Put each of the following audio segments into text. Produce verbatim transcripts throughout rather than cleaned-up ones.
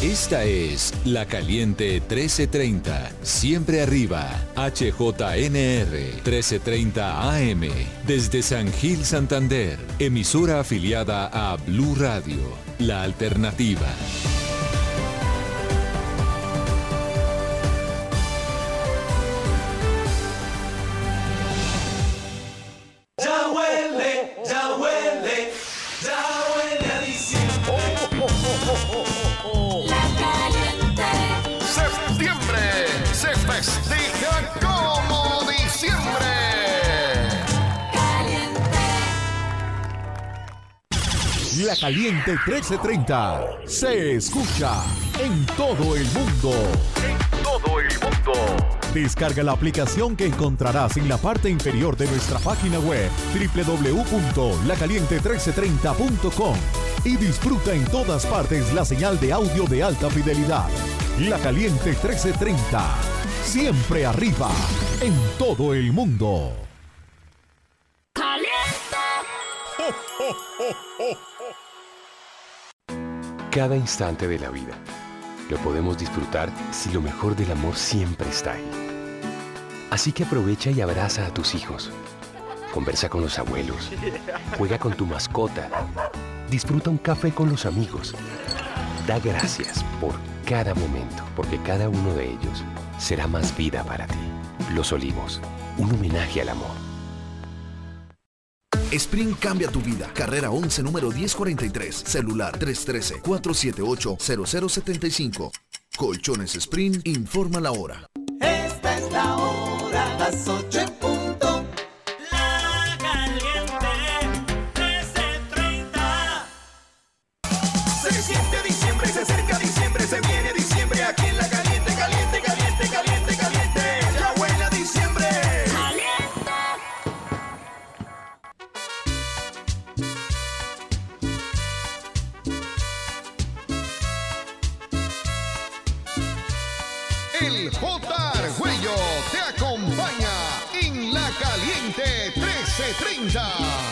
Esta es La Caliente trece treinta, siempre arriba, H J N R trece treinta A M, desde San Gil, Santander, emisora afiliada a Blue Radio, la alternativa. Ya huele, ya huele, ya huele a diciembre. Oh, oh, oh, oh, oh. La Caliente. Septiembre se festeja como diciembre. Caliente. La Caliente trece treinta se escucha en todo el mundo. En todo el mundo. Descarga la aplicación que encontrarás en la parte inferior de nuestra página web doble u doble u doble u punto la caliente trece treinta punto com y disfruta en todas partes la señal de audio de alta fidelidad. La Caliente trece treinta, siempre arriba, en todo el mundo. Cada instante de la vida lo podemos disfrutar si lo mejor del amor siempre está ahí. Así que aprovecha y abraza a tus hijos. Conversa con los abuelos. Juega con tu mascota. Disfruta un café con los amigos. Da gracias por cada momento, porque cada uno de ellos será más vida para ti. Los Olivos, un homenaje al amor. Sprint cambia tu vida. Carrera once, número diez cuarenta y tres. Celular tres uno tres, cuatro siete ocho, cero cero siete cinco. Colchones Sprint, informa la hora. Esta es la hora, las ocho en punto. La Caliente trece treinta. Se siente diciembre, se acerca diciembre, se viene diciembre aquí en La Caliente, caliente, caliente, caliente, caliente. Ya huele a diciembre. El J. Argüello te acompaña en La Caliente trece treinta.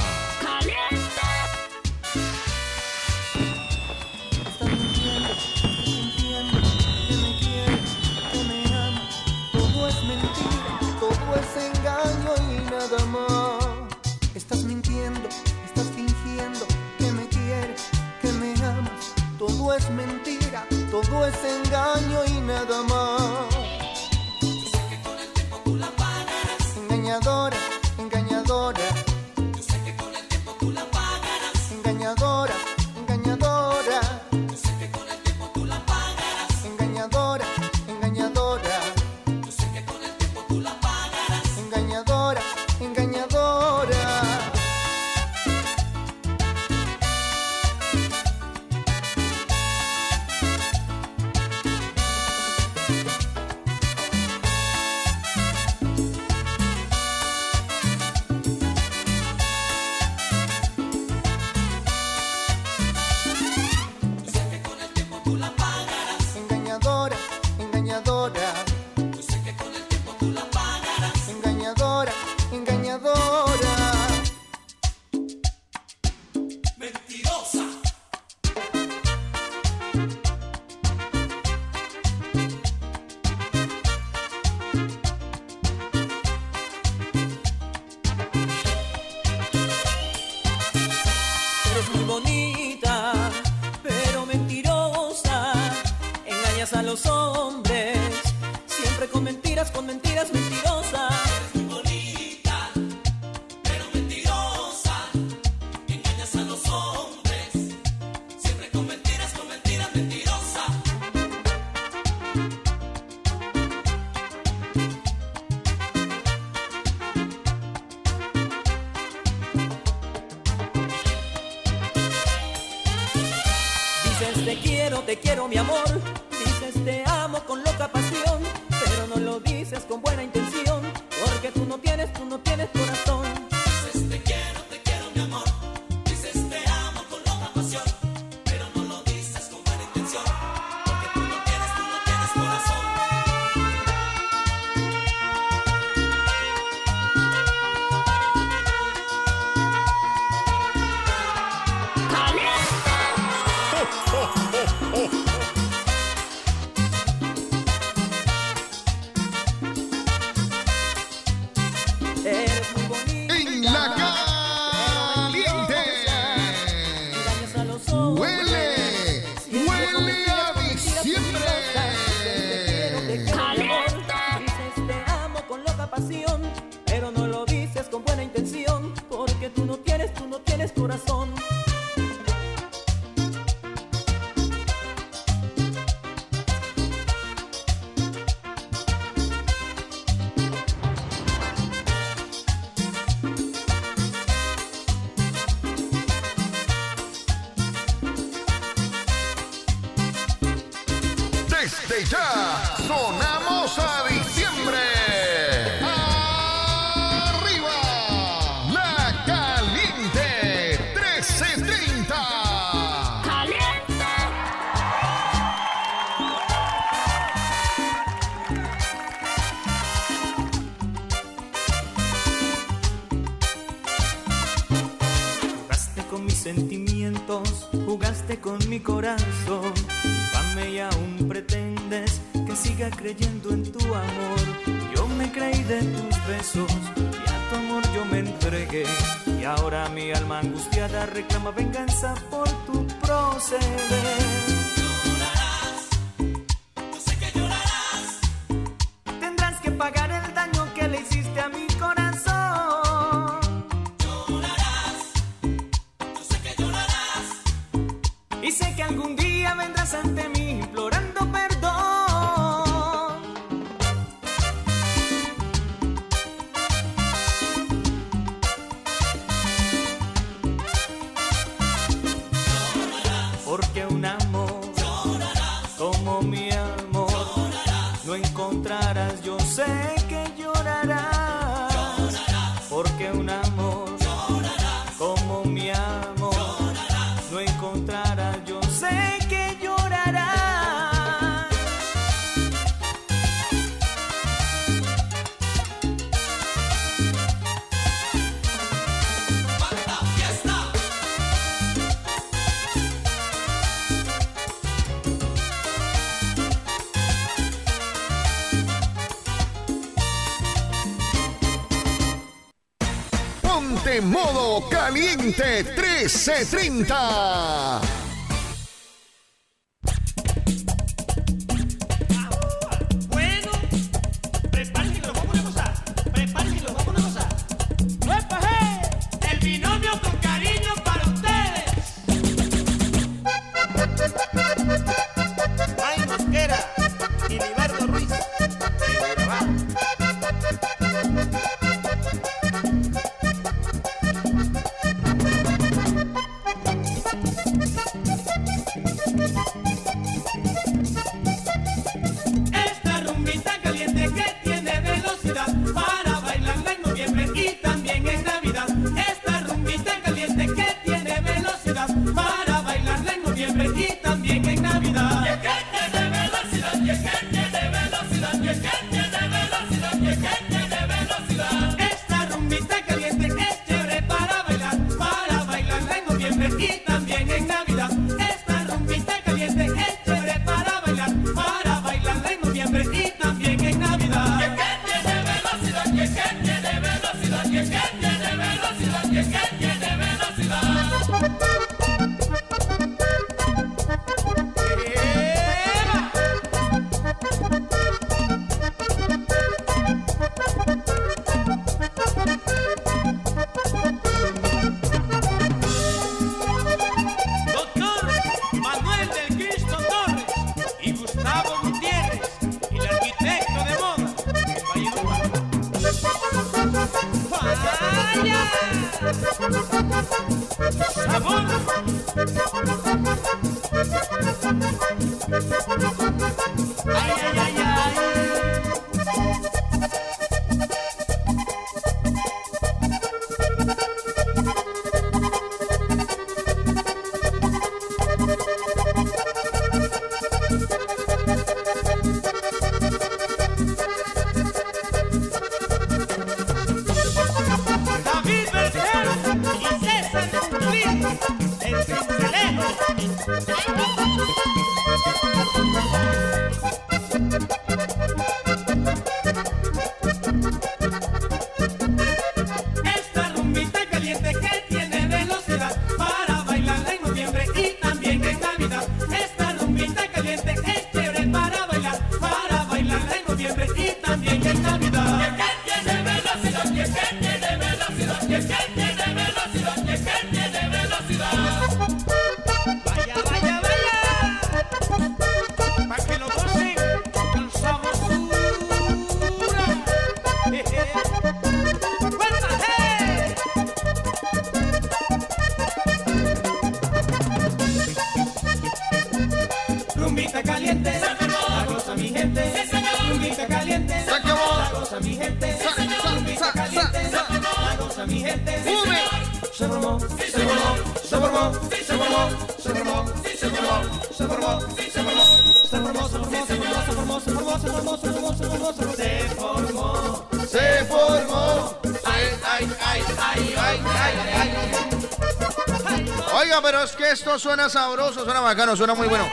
Estás mintiendo, sintiendo que me quieres, que me amas. Todo es mentira, todo es engaño y nada más. Estás mintiendo, estás fingiendo que me quieres, que me amas. Todo es mentira, todo es engaño y nada más. Yo sé que con el tiempo tú la pagarás. Engañadora, engañadora. Yo sé que con el tiempo tú la pagarás. Engañadora, engañadora. Yo sé que con el tiempo tú la pagarás. Engañadora, engañadora. Yo sé que con el tiempo tú la pagarás. Engañadora, engañadora. Engañadora, engañadora. Yo sé que con el tiempo tú la pagarás. Engañadora, engañadora. Mentirosa. Eres muy bonita, pero mentirosa. Engañas a los hombres, siempre con mentiras, con mentiras, mentirosa. Eres muy bonita, pero mentirosa. Engañas a los hombres, siempre con mentiras, con mentiras, mentirosa. Dices te quiero, te quiero mi amor. Dices te amo con loca pasión, pero no lo dices con buena intención, porque tú no tienes, tú no tienes corazón. Dices te quiero, te quiero mi amor. Dices te amo con loca pasión, pero no lo dices con buena intención, porque tú no tienes, tú no tienes corazón. corazón. Desde ya, sonamos a diciembre. ¡Arriba! La Caliente trece treinta. ¡Caliente! Jugaste con mis sentimientos, jugaste con mi corazón. Infame, y aún pretendes que siga creyendo en tu amor. Yo me creí de tus besos y a tu amor yo me entregué. Y ahora mi alma angustiada reclama venganza por tu proceder. Llorarás, yo sé que llorarás. Tendrás que pagar el daño que le hiciste a mi corazón. Llorarás, yo sé que llorarás. Y sé que algún día vendrás ante mí implorando perdón. Porque un amor como mi amor no encontrarás, yo sé que llorarás. Porque un amor como mi amor no encontrarás, yo sé que llorarás. Ponte modo Caliente trece treinta. Bueno, prepárense que los vamos a gozar. Prepárense que los vamos a gozar. ¡Epa, hey! El binomio con cariño para ustedes. May Mosquera y Liberto Ruiz. Seguro va. Esta rumbita caliente que tiene velocidad para bailarla en noviembre y también en Navidad. Esta rumbita caliente que tiene velocidad para bailarla en noviembre y también en Navidad. Y es que tiene velocidad, y es que tiene velocidad, y es que tiene velocidad, y es que tiene velocidad. Esta rumbita caliente es chévere para bailar, para bailarla en noviembre y también en Navidad. Esta rumbita caliente es chévere para bailar, para bailarla en noviembre y también en Navidad. Y es que tiene velocidad, y es que tiene velocidad, y es que tiene velocidad, y es que tiene velocidad. Doctor Manuel del Cristo Torres y Gustavo Gutiérrez, el arquitecto de moda en Valledupar. ¡Vaya! ¡Sabor! ¡Ay, ay, ay, ay! David Bercero y César Cumplido, el Cincelejo. caliente, la goza mi gente, rumbita caliente, Se acabó. la goza mi gente, Sa, sa, rumbita sa, caliente, sa, sa. la goza mi gente. ¡Fume! Se formó, se formó, se formó, se formó, se formó, se formó, se formó, se formó, se formó, se formó, se formó, se formó, se formó, se formó, se formó, se formó, se formó, se formó. Se formó. Ay, ay, ay, ay, ay, ay, ay. Oiga, pero es que esto suena sabroso, suena bacano, suena muy bueno.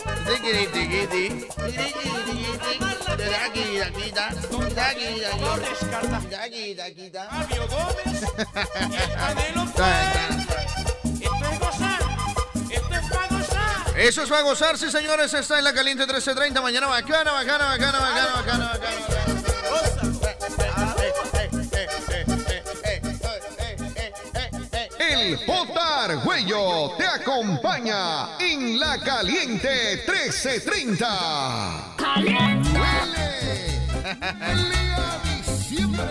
Fabio Gómez y el Canelo Flores. Esto es gozar, esto es para gozar. Eso es para gozar, sí señores, está en la caliente trece treinta, mañana bacana, bacana, bacana, bacana, bacana, bacana. El J. Argüello te acompaña en la caliente trece treinta. ¡Caliente! ¡Huele! ¡Huele a diciembre!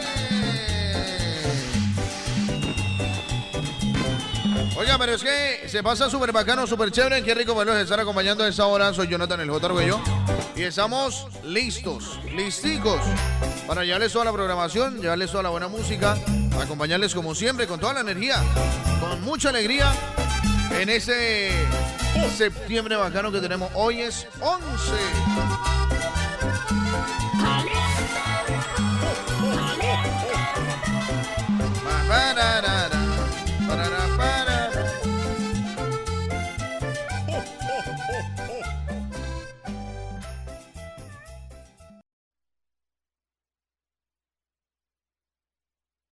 Oiga, pero es que se pasa súper bacano, súper chévere. Qué rico verlos estar acompañando a esta hora. Soy Jonathan, el J. Argüello. Y estamos listos, listicos, para llevarles toda la programación, llevarles toda la buena música, acompañarles como siempre, con toda la energía, con mucha alegría, en ese septiembre bacano que tenemos. Hoy es once.